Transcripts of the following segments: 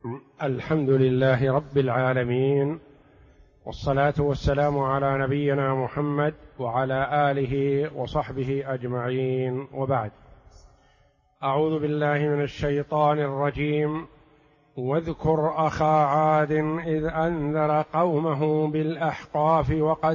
الحمد لله رب العالمين، والصلاة والسلام على نبينا محمد وعلى آله وصحبه أجمعين، وبعد. أعوذ بالله من الشيطان الرجيم. واذكر أخا عاد إذ أنذر قومه بالأحقاف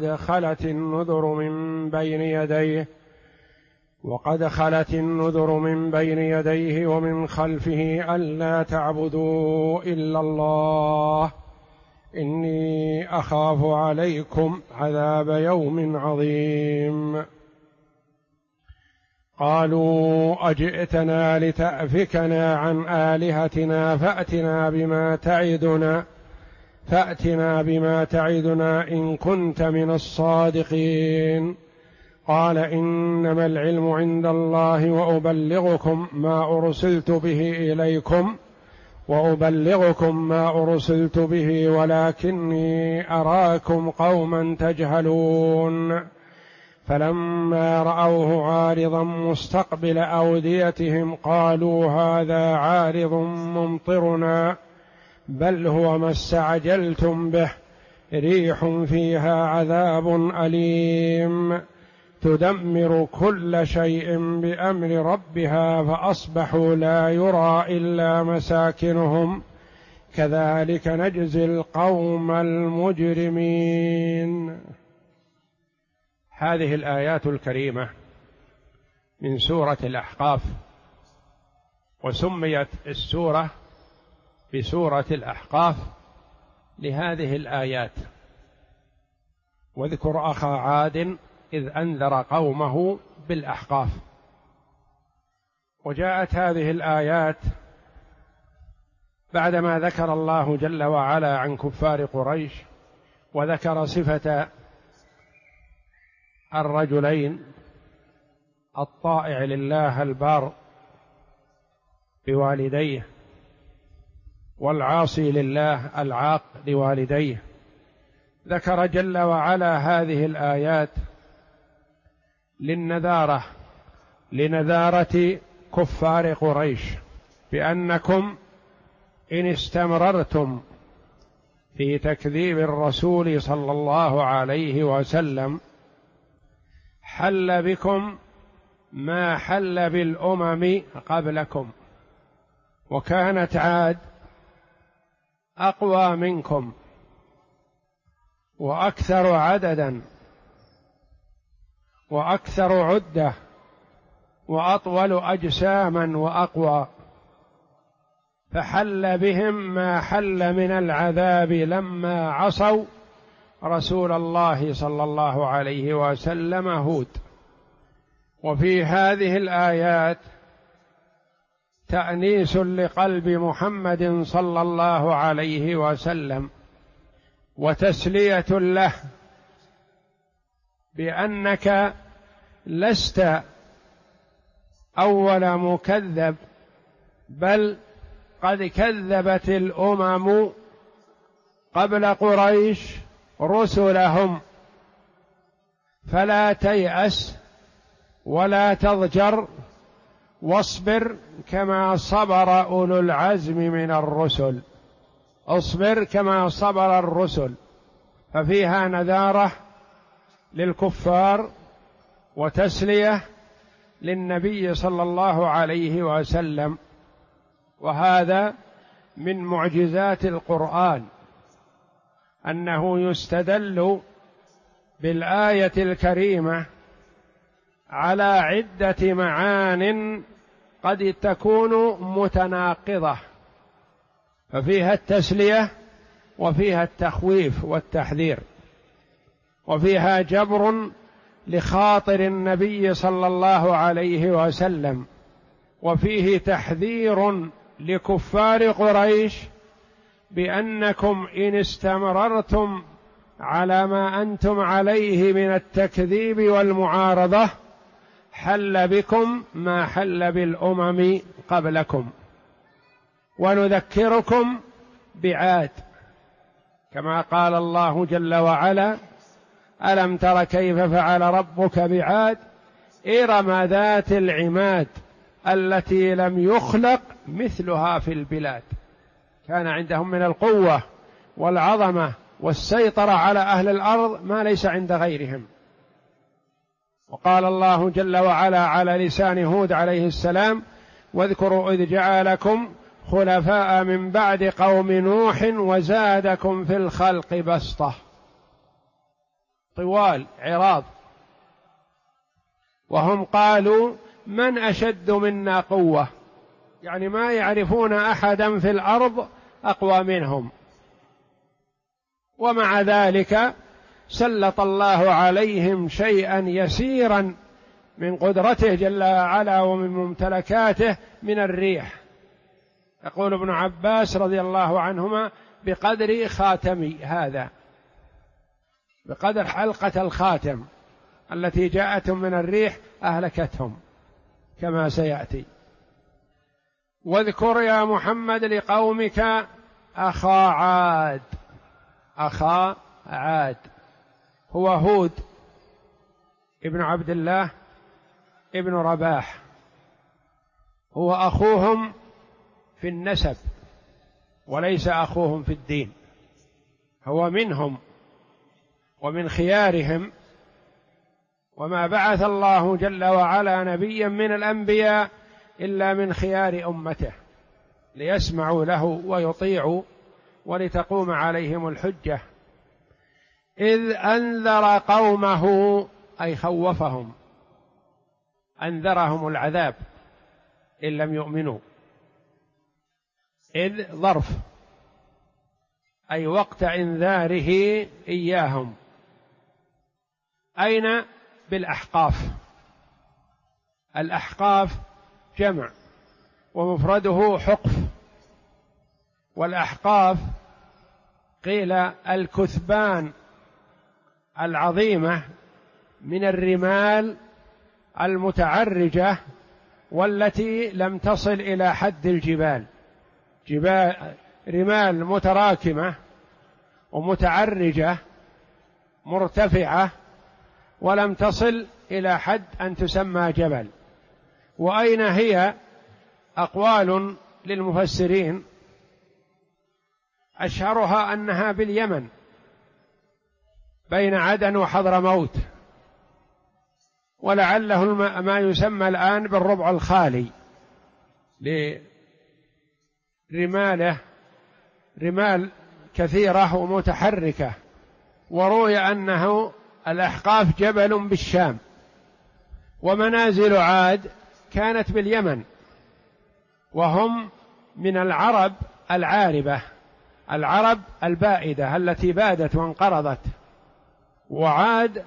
وقد خلت النذر من بين يديه ومن خلفه ألا تعبدوا إلا الله إني أخاف عليكم عذاب يوم عظيم. قالوا أجئتنا لتأفكنا عن آلهتنا فأتنا بما تعدنا إن كنت من الصادقين. قال إنما العلم عند الله وأبلغكم ما أرسلت به ولكني أراكم قوما تجهلون. فلما رأوه عارضا مستقبل أوديتهم قالوا هذا عارض ممطرنا بل هو ما استعجلتم به ريح فيها عذاب أليم تدمر كل شيء بأمر ربها فأصبحوا لا يرى إلا مساكنهم كذلك نجزي القوم المجرمين. هذه الآيات الكريمة من سورة الأحقاف، وسميت السورة بسورة الأحقاف لهذه الآيات. واذكر أخا عاد إذ أنذر قومه بالأحقاف. وجاءت هذه الآيات بعدما ذكر الله جل وعلا عن كفار قريش، وذكر صفة الرجلين الطائع لله البار بوالديه والعاصي لله العاق لوالديه. ذكر جل وعلا هذه الآيات لنذارة كفار قريش بأنكم إن استمررتم في تكذيب الرسول صلى الله عليه وسلم حل بكم ما حل بالأمم قبلكم، وكانت عاد أقوى منكم وأكثر عددا وأكثر عدة وأطول أجساما وأقوى، فحل بهم ما حل من العذاب لما عصوا رسول الله صلى الله عليه وسلم هود. وفي هذه الآيات تأنيس لقلب محمد صلى الله عليه وسلم وتسلية له بأنك لست أول مكذب، بل قد كذبت الأمم قبل قريش رسلهم، فلا تيأس ولا تضجر واصبر كما صبر أولو العزم من الرسل. اصبر كما صبر الرسل، ففيها نذارة للكفار وتسلية للنبي صلى الله عليه وسلم. وهذا من معجزات القرآن أنه يستدل بالآية الكريمة على عدة معان قد تكون متناقضة، ففيها التسلية وفيها التخويف والتحذير، وفيها جبر لخاطر النبي صلى الله عليه وسلم، وفيه تحذير لكفار قريش بأنكم إن استمررتم على ما أنتم عليه من التكذيب والمعارضة حل بكم ما حل بالأمم قبلكم. ونذكركم بعاد كما قال الله جل وعلا: ألم تر كيف فعل ربك بعاد إرم ذات العماد التي لم يخلق مثلها في البلاد. كان عندهم من القوة والعظمة والسيطرة على أهل الأرض ما ليس عند غيرهم. وقال الله جل وعلا على لسان هود عليه السلام: واذكروا إذ جعلكم خلفاء من بعد قوم نوح وزادكم في الخلق بسطة. طوال عراض، وهم قالوا: من أشد منا قوة، يعني ما يعرفون أحدا في الأرض أقوى منهم، ومع ذلك سلط الله عليهم شيئا يسيرا من قدرته جل وعلا ومن ممتلكاته من الريح. يقول ابن عباس رضي الله عنهما: بقدر خاتمي هذا، بقدر حلقة الخاتم التي جاءتهم من الريح أهلكتهم كما سيأتي. واذكر يا محمد لقومك أخا عاد. أخا عاد هو هود ابن عبد الله ابن رباح، هو أخوهم في النسب وليس أخوهم في الدين، هو منهم ومن خيارهم، وما بعث الله جل وعلا نبيا من الأنبياء إلا من خيار أمته ليسمعوا له ويطيعوا ولتقوم عليهم الحجة. إذ أنذر قومه أي خوفهم، أنذرهم العذاب إن لم يؤمنوا. إذ ظرف أي وقت إنذاره إياهم. أين؟ بالأحقاف. الأحقاف جمع ومفرده حقف، والأحقاف قيل الكثبان العظيمة من الرمال المتعرجة والتي لم تصل إلى حد الجبال، رمال متراكمة ومتعرجة مرتفعة ولم تصل إلى حد أن تسمى جبل. وأين هي؟ أقوال للمفسرين، أشهرها أنها باليمن بين عدن وحضرموت، ولعله ما يسمى الآن بالربع الخالي لرماله، رمال كثيرة ومتحركة. وروي أنه الأحقاف جبل بالشام، ومنازل عاد كانت باليمن، وهم من العرب العاربة، العرب البائدة التي بادت وانقرضت. وعاد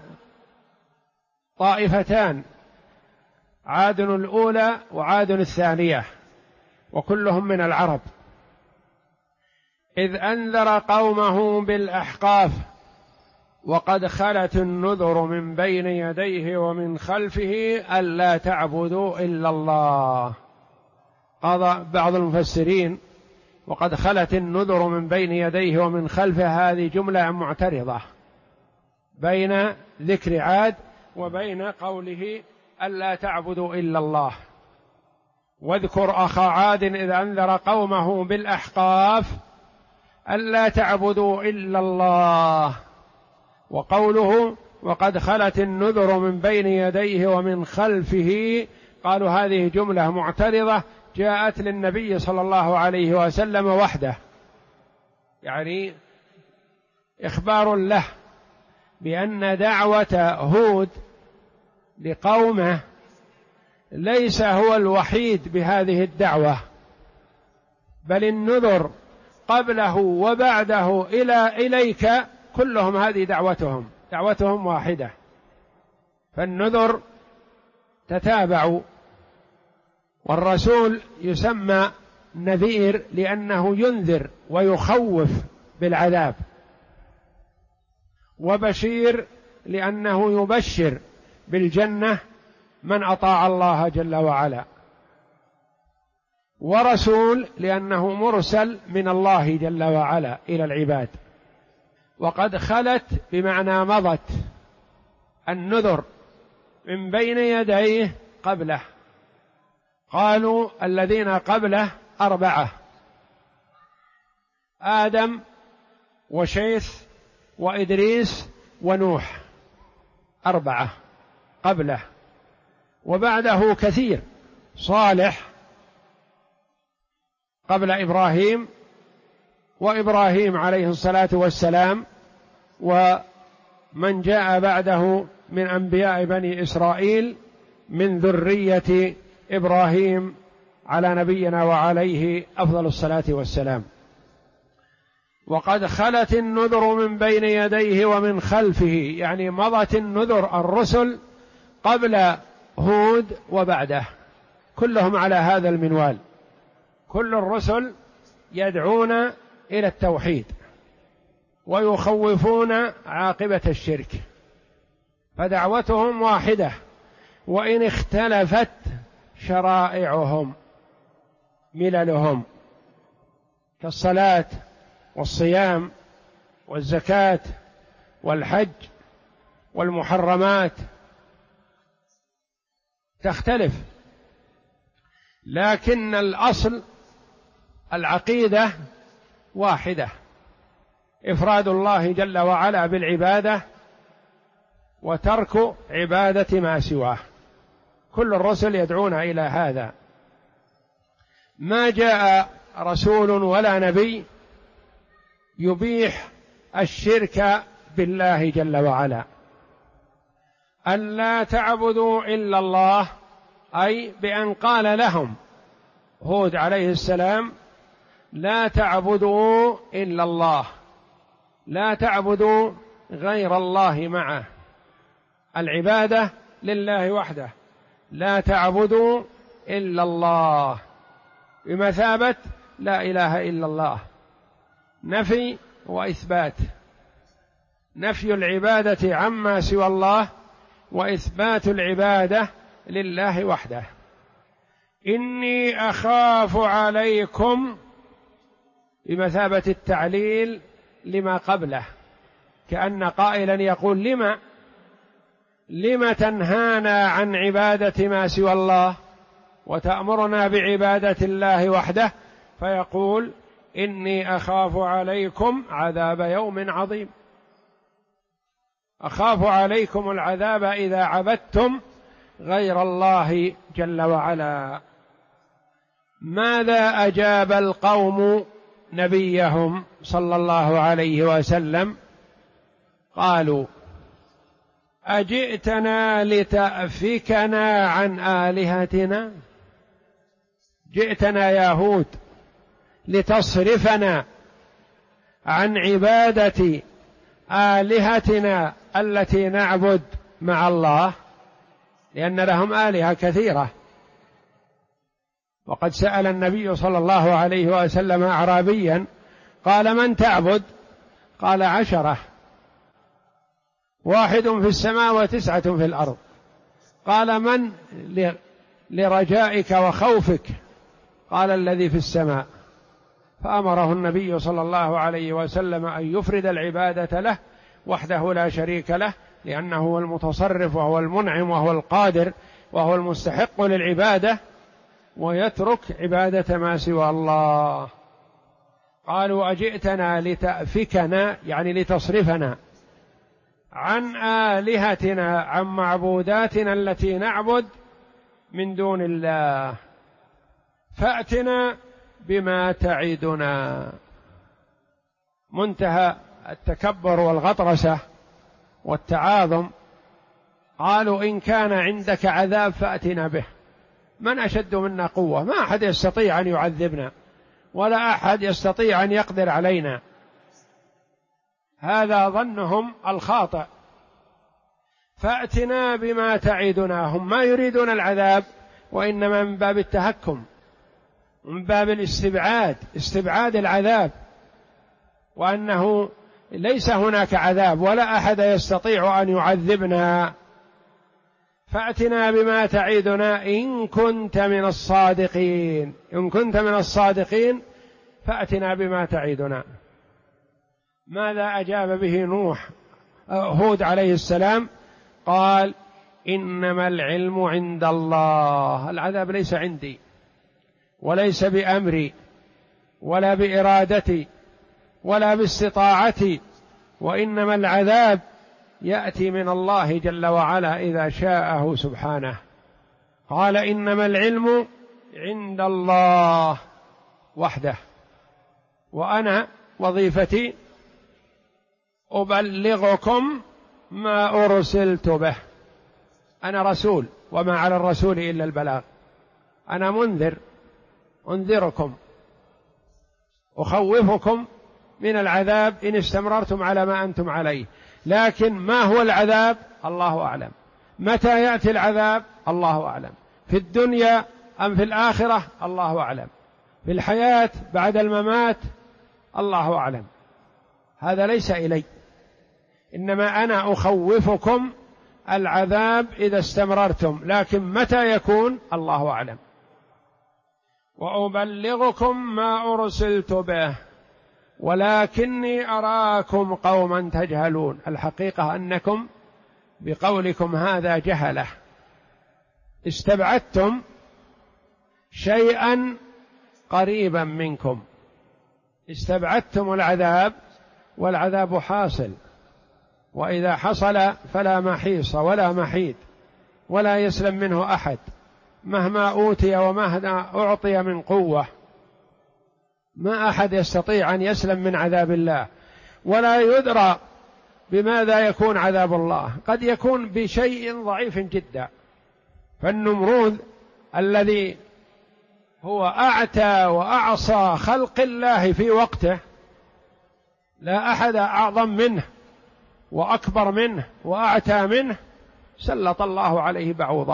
طائفتان، عاد الأولى وعاد الثانية، وكلهم من العرب. إذ أنذر قومه بالأحقاف وقد خلت النذر من بين يديه ومن خلفه ألا تعبدوا إلا الله. قال بعض المفسرين: وقد خلت النذر من بين يديه ومن خلفه، هذه جملة معترضة بين ذكر عاد وبين قوله ألا تعبدوا إلا الله. واذكر أخا عاد إذ أنذر قومه بالأحقاف ألا تعبدوا إلا الله. وقوله وقد خلت النذر من بين يديه ومن خلفه، قالوا هذه جملة معترضة جاءت للنبي صلى الله عليه وسلم وحده، يعني إخبار له بأن دعوة هود لقومه ليس هو الوحيد بهذه الدعوة، بل النذر قبله وبعده إليك كلهم هذه دعوتهم واحدة، فالنذر تتابع. والرسول يسمى نذير لأنه ينذر ويخوف بالعذاب، وبشير لأنه يبشر بالجنة من أطاع الله جل وعلا، ورسول لأنه مرسل من الله جل وعلا إلى العباد. وقد خلت بمعنى مضت النذر من بين يديه قبله. قالوا الذين قبله 4: آدم وشيث وإدريس ونوح، 4 قبله، وبعده كثير، صالح قبل إبراهيم، وإبراهيم عليه الصلاة والسلام، ومن جاء بعده من أنبياء بني إسرائيل من ذرية إبراهيم على نبينا وعليه أفضل الصلاة والسلام. وقد خلت النذر من بين يديه ومن خلفه، يعني مضت النذر الرسل قبل هود وبعده، كلهم على هذا المنوال، كل الرسل يدعون إلى التوحيد ويخوفون عاقبة الشرك، فدعوتهم واحدة وإن اختلفت شرائعهم مللهم، كالصلاة والصيام والزكاة والحج والمحرمات تختلف، لكن الأصل العقيدة واحدة، إفراد الله جل وعلا بالعبادة وترك عبادة ما سواه، كل الرسل يدعون إلى هذا. ما جاء رسول ولا نبي يبيح الشرك بالله جل وعلا، أن لا تعبدوا إلا الله، أي بأن قال لهم هود عليه السلام لا تعبدوا إلا الله، لا تعبدوا غير الله معه، العبادة لله وحده، لا تعبدوا إلا الله، بمثابة لا إله إلا الله، نفي وإثبات، نفي العبادة عما سوى الله وإثبات العبادة لله وحده. إني أخاف عليكم بمثابة التعليل لما قبله، كأن قائلا يقول لم تنهانا عن عبادة ما سوى الله وتأمرنا بعبادة الله وحده، فيقول إني أخاف عليكم عذاب يوم عظيم، أخاف عليكم العذاب إذا عبدتم غير الله جل وعلا. ماذا أجاب القوم نبيهم صلى الله عليه وسلم؟ قالوا أجئتنا لتأفكنا عن آلهتنا، جئتنا يا هود لتصرفنا عن عبادة آلهتنا التي نعبد مع الله، لأن لهم آلهة كثيرة. وقد سأل النبي صلى الله عليه وسلم أعرابيا قال من تعبد؟ قال 10، 1 في السماء و9 في الأرض. قال من لرجائك وخوفك؟ قال الذي في السماء. فأمره النبي صلى الله عليه وسلم أن يفرد العبادة له وحده لا شريك له، لأنه هو المتصرف وهو المنعم وهو القادر وهو المستحق للعبادة، ويترك عبادة ما سوى الله. قالوا أجئتنا لتأفكنا، يعني لتصرفنا عن آلهتنا، عن معبوداتنا التي نعبد من دون الله، فأتنا بما تعدنا. منتهى التكبر والغطرسة والتعاظم. قالوا إن كان عندك عذاب فأتنا به، من أشد منا قوة؟ ما أحد يستطيع أن يعذبنا ولا أحد يستطيع أن يقدر علينا. هذا ظنهم الخاطئ. فأتنا بما تعدنا، هم ما يريدون العذاب، وإنما من باب التهكم، من باب استبعاد العذاب، وأنه ليس هناك عذاب ولا أحد يستطيع أن يعذبنا. فأتنا بما تعدنا إن كنت من الصادقين، إن كنت من الصادقين فأتنا بما تعدنا. ماذا أجاب به هود عليه السلام؟ قال إنما العلم عند الله، العذاب ليس عندي وليس بأمري ولا بإرادتي ولا باستطاعتي، وإنما العذاب يأتي من الله جل وعلا إذا شاءه سبحانه. قال إنما العلم عند الله وحده، وأنا وظيفتي أبلغكم ما أرسلت به. أنا رسول، وما على الرسول إلا البلاغ. أنا منذر، أنذركم، أخوفكم من العذاب إن استمررتم على ما أنتم عليه، لكن ما هو العذاب الله أعلم، متى يأتي العذاب الله أعلم، في الدنيا أم في الآخرة الله أعلم، في الحياة بعد الممات الله أعلم. هذا ليس إلي، إنما أنا أخوفكم العذاب إذا استمررتم، لكن متى يكون الله أعلم. وأبلغكم ما أرسلت به ولكني أراكم قوما تجهلون. الحقيقة أنكم بقولكم هذا جهلة، استبعدتم شيئا قريبا منكم، استبعدتم العذاب، والعذاب حاصل، وإذا حصل فلا محيص ولا محيد ولا يسلم منه أحد مهما أوتي ومهما أعطي من قوة. ما أحد يستطيع أن يسلم من عذاب الله، ولا يدرى بماذا يكون عذاب الله، قد يكون بشيء ضعيف جدا. فالنمرود الذي هو أعتى وأعصى خلق الله في وقته، لا أحد أعظم منه وأكبر منه وأعتى منه، سلط الله عليه بعوضة.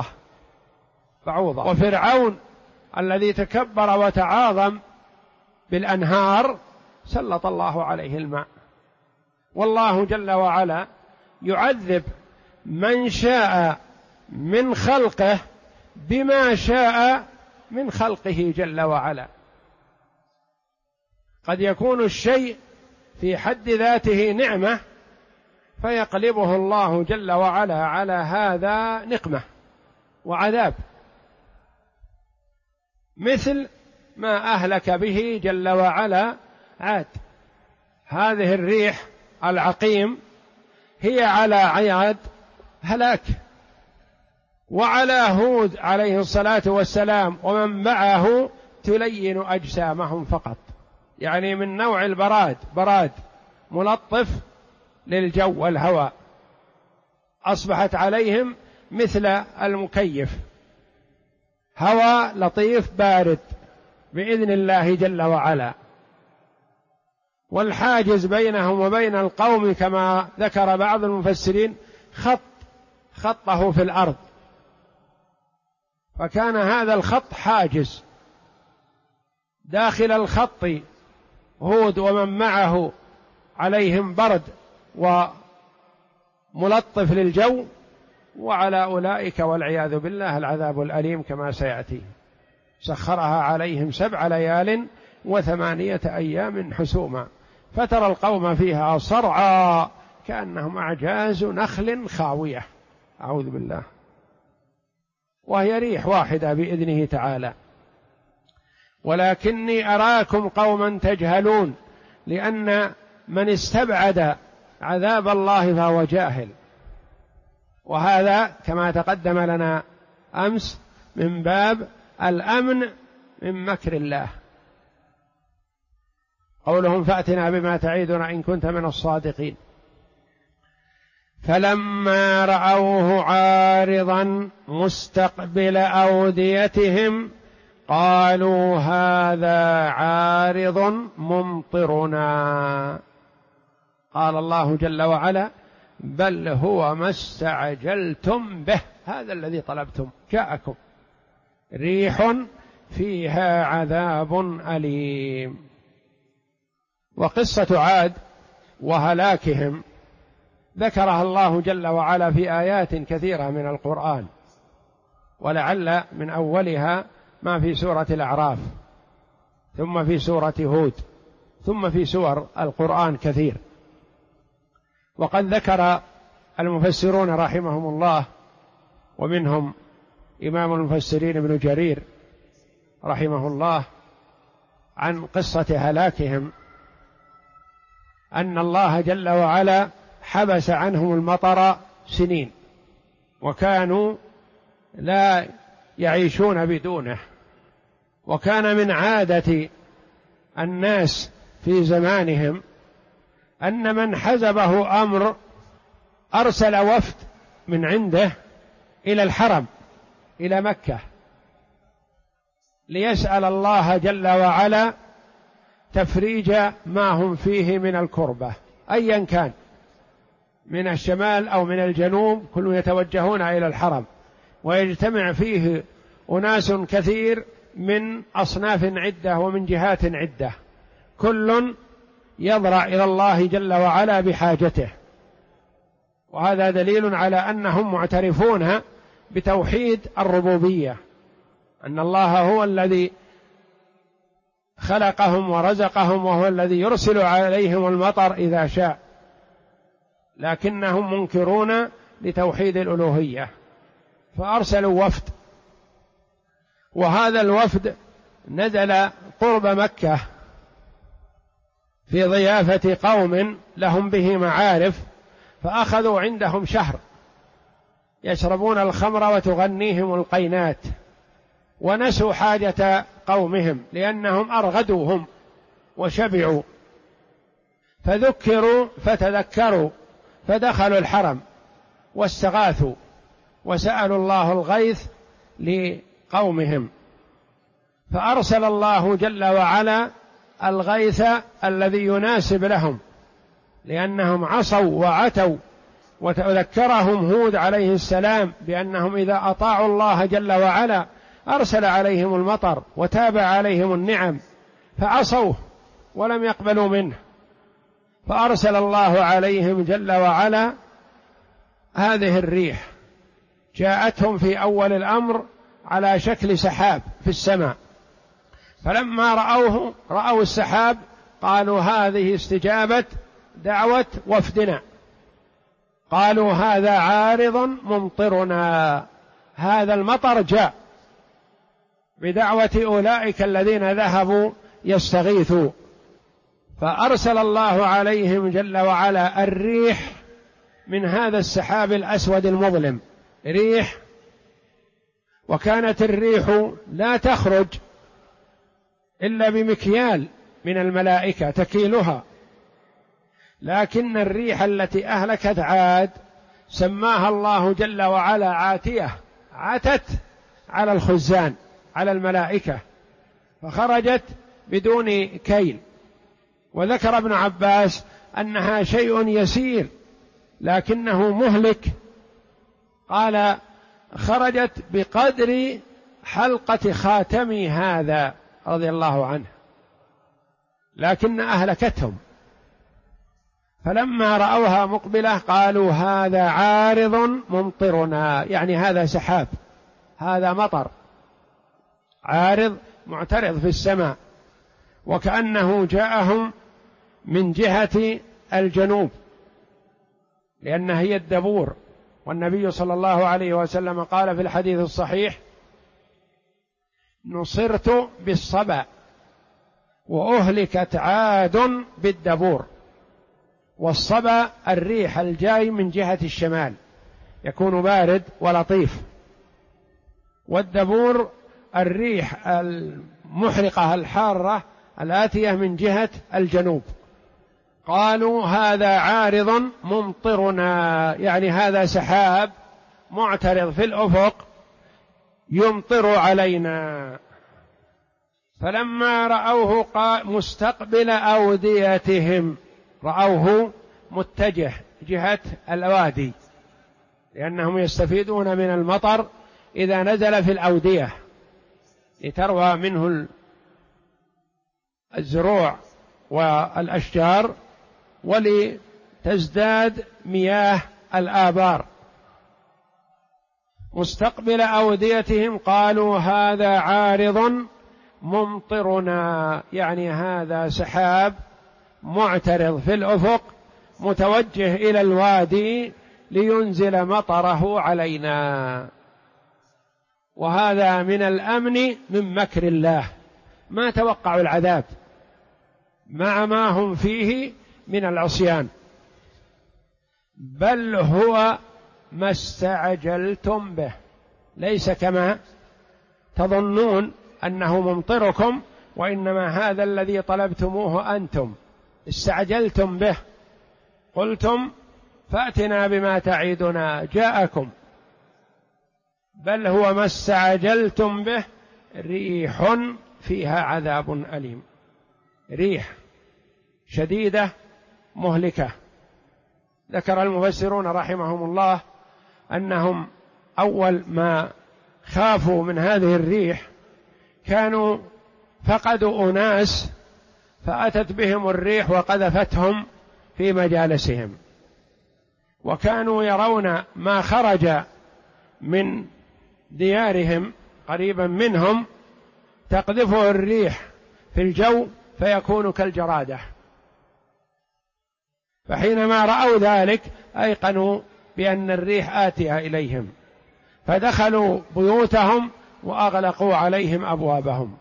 وفرعون الذي تكبر وتعاظم بالأنهار، سلط الله عليه الماء. والله جل وعلا يعذب من شاء من خلقه بما شاء من خلقه جل وعلا. قد يكون الشيء في حد ذاته نعمة، فيقلبه الله جل وعلا على هذا نقمة وعذاب، مثل ما أهلك به جل وعلا عاد. هذه الريح العقيم هي على عاد هلاك، وعلى هود عليه الصلاة والسلام ومن معه تلين أجسامهم فقط، يعني من نوع البراد، براد ملطف للجو والهواء، أصبحت عليهم مثل المكيف، هواء لطيف بارد بإذن الله جل وعلا. والحاجز بينهم وبين القوم كما ذكر بعض المفسرين خطه في الأرض، فكان هذا الخط حاجز، داخل الخط هود ومن معه عليهم برد وملطف للجو، وعلى أولئك والعياذ بالله العذاب الأليم كما سيأتي. سخرها عليهم 7 ليال و8 أيام حسوما، فترى القوم فيها صرعى كأنهم أعجاز نخل خاوية، أعوذ بالله، وهي ريح واحدة بإذنه تعالى. ولكني أراكم قوما تجهلون، لأن من استبعد عذاب الله فهو جاهل، وهذا كما تقدم لنا أمس من باب الأمن من مكر الله. قولهم فأتنا بما تعيدنا إن كنت من الصادقين. فلما رأوه عارضا مستقبل أوديتهم قالوا هذا عارض ممطرنا. قال الله جل وعلا بل هو ما استعجلتم به، هذا الذي طلبتم جاءكم، ريح فيها عذاب أليم. وقصة عاد وهلاكهم ذكرها الله جل وعلا في آيات كثيرة من القرآن، ولعل من أولها ما في سورة الأعراف، ثم في سورة هود، ثم في سور القرآن كثير. وقد ذكر المفسرون رحمهم الله، ومنهم إمام المفسرين ابن جرير رحمه الله، عن قصة هلاكهم أن الله جل وعلا حبس عنهم المطر سنين وكانوا لا يعيشون بدونه، وكان من عادة الناس في زمانهم أن من حزبه أمر أرسل وفد من عنده إلى الحرم إلى مكة ليسأل الله جل وعلا تفريج ما هم فيه من الكربة، أيا كان من الشمال أو من الجنوب، كلهم يتوجهون إلى الحرم، ويجتمع فيه أناس كثير من أصناف عدة ومن جهات عدة، كل يضرع إلى الله جل وعلا بحاجته. وهذا دليل على أنهم معترفون بتوحيد الربوبية، أن الله هو الذي خلقهم ورزقهم، وهو الذي يرسل عليهم المطر إذا شاء، لكنهم منكرون لتوحيد الألوهية، فأرسلوا وفد، وهذا الوفد نزل قرب مكة في ضيافة قوم لهم به معارف، فأخذوا عندهم شهر يشربون الخمر وتغنيهم القينات، ونسوا حاجة قومهم لأنهم أرغدوهم وشبعوا، فذكروا فتذكروا فدخلوا الحرم واستغاثوا وسألوا الله الغيث لقومهم، فأرسل الله جل وعلا الغيث الذي يناسب لهم، لأنهم عصوا وعتوا. وذكرهم هود عليه السلام بأنهم إذا أطاعوا الله جل وعلا أرسل عليهم المطر وتابع عليهم النعم، فعصوه ولم يقبلوا منه، فأرسل الله عليهم جل وعلا هذه الريح، جاءتهم في أول الأمر على شكل سحاب في السماء، فلما رأوا السحاب قالوا هذه استجابة دعوة وفدنا، قالوا هذا عارض ممطرنا، هذا المطر جاء بدعوة أولئك الذين ذهبوا يستغيثوا، فأرسل الله عليهم جل وعلا الريح من هذا السحاب الأسود المظلم، ريح، وكانت الريح لا تخرج إلا بمكيال من الملائكة تكيلها، لكن الريح التي أهلكت عاد سماها الله جل وعلا عاتية، عتت على الخزان على الملائكة فخرجت بدون كيل. وذكر ابن عباس أنها شيء يسير لكنه مهلك، قال خرجت بقدر حلقة خاتمي هذا رضي الله عنه، لكن أهلكتهم. فلما رأوها مقبلة قالوا هذا عارض ممطرنا، يعني هذا سحاب، هذا مطر عارض معترض في السماء، وكأنه جاءهم من جهة الجنوب، لأن هي الدبور. والنبي صلى الله عليه وسلم قال في الحديث الصحيح: نصرت بالصبا وأهلكت عاد بالدبور. والصبا الريح الجاي من جهة الشمال يكون بارد ولطيف، والدبور الريح المحرقة الحارة الآتية من جهة الجنوب. قالوا هذا عارض ممطرنا، يعني هذا سحاب معترض في الأفق يمطر علينا. فلما رأوه مستقبل أوديتهم، رأوه متجه جهة الوادي، لأنهم يستفيدون من المطر إذا نزل في الأودية لتروى منه الزروع والأشجار ولتزداد مياه الآبار. مستقبل أوديتهم قالوا هذا عارض ممطرنا، يعني هذا سحاب معترض في الأفق متوجه إلى الوادي لينزل مطره علينا. وهذا من الأمن من مكر الله، ما توقعوا العذاب مع ما هم فيه، من العصيان، بل هو ما استعجلتم به، ليس كما تظنون أنه ممطركم، وإنما هذا الذي طلبتموه أنتم استعجلتم به، قلتم فأتنا بما تعيدنا جاءكم، بل هو ما استعجلتم به ريح فيها عذاب أليم، ريح شديدة مهلكة. ذكر المفسرون رحمهم الله أنهم أول ما خافوا من هذه الريح كانوا فقدوا أناس فأتت بهم الريح وقذفتهم في مجالسهم، وكانوا يرون ما خرج من ديارهم قريبا منهم تقذفه الريح في الجو فيكون كالجرادة، فحينما رأوا ذلك أيقنوا بأن الريح آتية إليهم، فدخلوا بيوتهم وأغلقوا عليهم أبوابهم،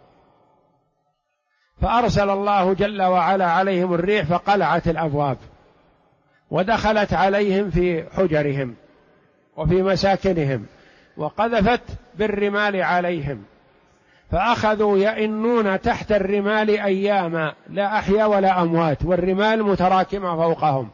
فأرسل الله جل وعلا عليهم الريح فقلعت الأبواب ودخلت عليهم في حجرهم وفي مساكنهم وقذفت بالرمال عليهم، فأخذوا يئنون تحت الرمال أياما لا أحيا ولا أموات، والرمال متراكمة فوقهم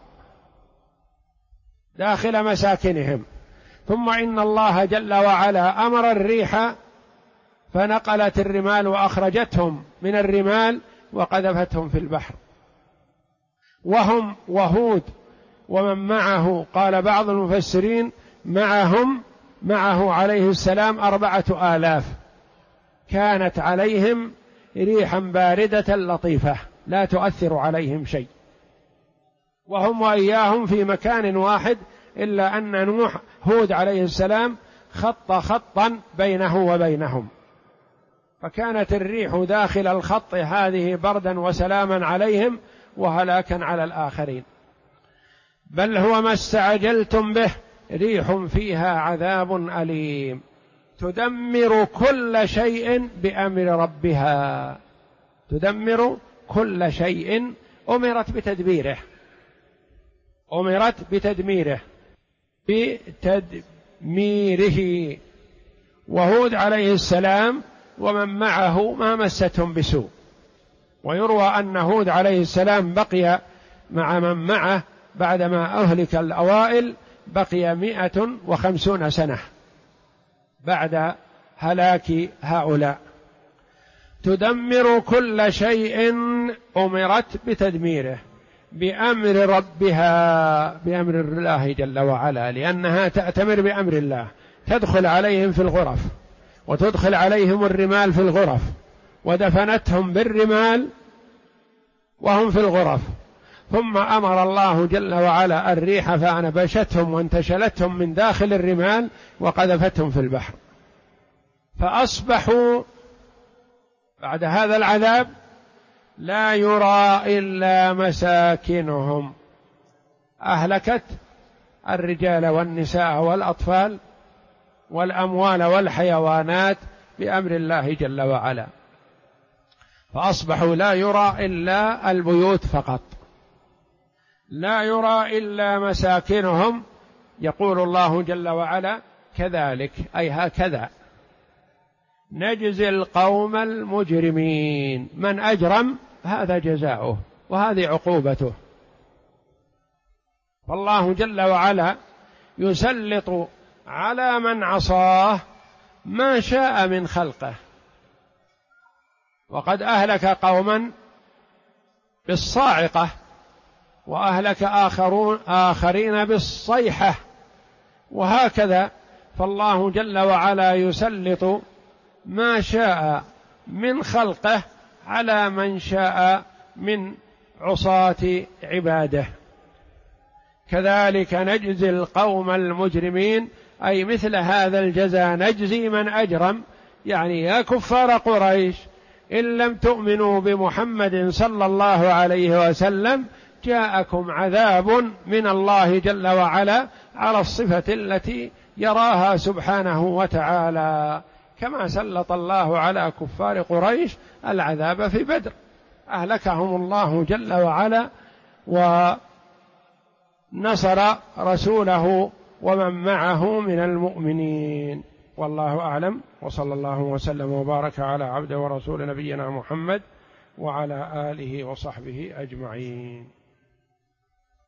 داخل مساكنهم. ثم إن الله جل وعلا أمر الريح فنقلت الرمال وأخرجتهم من الرمال وقذفتهم في البحر، وهم وهود ومن معه، قال بعض المفسرين معه عليه السلام 4000، كانت عليهم ريحا باردة لطيفة لا تؤثر عليهم شيء، وهم وإياهم في مكان واحد، إلا أن هود عليه السلام خطا بينه وبينهم، فكانت الريح داخل الخط هذه بردا وسلاما عليهم وهلاكا على الآخرين. بل هو ما استعجلتم به ريح فيها عذاب أليم تدمر كل شيء بأمر ربها، تدمر كل شيء أمرت بتدميره وهود عليه السلام ومن معه ما مستهم بسوء. ويروى أن هود عليه السلام بقي مع من معه بعدما أهلك الأوائل بقي 150 سنة بعد هلاك هؤلاء. تدمر كل شيء أمرت بتدميره بأمر ربها، بأمر الله جل وعلا، لأنها تأتمر بأمر الله، تدخل عليهم في الغرف وتدخل عليهم الرمال في الغرف، ودفنتهم بالرمال وهم في الغرف، ثم أمر الله جل وعلا الريح فأنبشتهم وانتشلتهم من داخل الرمال وقذفتهم في البحر، فأصبحوا بعد هذا العذاب لا يرى إلا مساكنهم، أهلكت الرجال والنساء والأطفال والأموال والحيوانات بأمر الله جل وعلا، فأصبحوا لا يرى إلا البيوت فقط، لا يرى إلا مساكنهم. يقول الله جل وعلا كذلك أي هكذا نجزي القوم المجرمين، من أجرم هذا جزاؤه وهذه عقوبته. فالله جل وعلا يسلط على من عصاه ما شاء من خلقه، وقد أهلك قوما بالصاعقة وأهلك آخرين بالصيحة، وهكذا. فالله جل وعلا يسلط ما شاء من خلقه على من شاء من عصاة عباده. كذلك نجزي القوم المجرمين، أي مثل هذا الجزاء نجزي من أجرم، يعني يا كفار قريش إن لم تؤمنوا بمحمد صلى الله عليه وسلم جاءكم عذاب من الله جل وعلا على الصفة التي يراها سبحانه وتعالى، كما سلط الله على كفار قريش العذاب في بدر، أهلكهم الله جل وعلا ونصر رسوله ومن معه من المؤمنين. والله أعلم، وصلى الله وسلم وبارك على عبده ورسول نبينا محمد وعلى آله وصحبه أجمعين.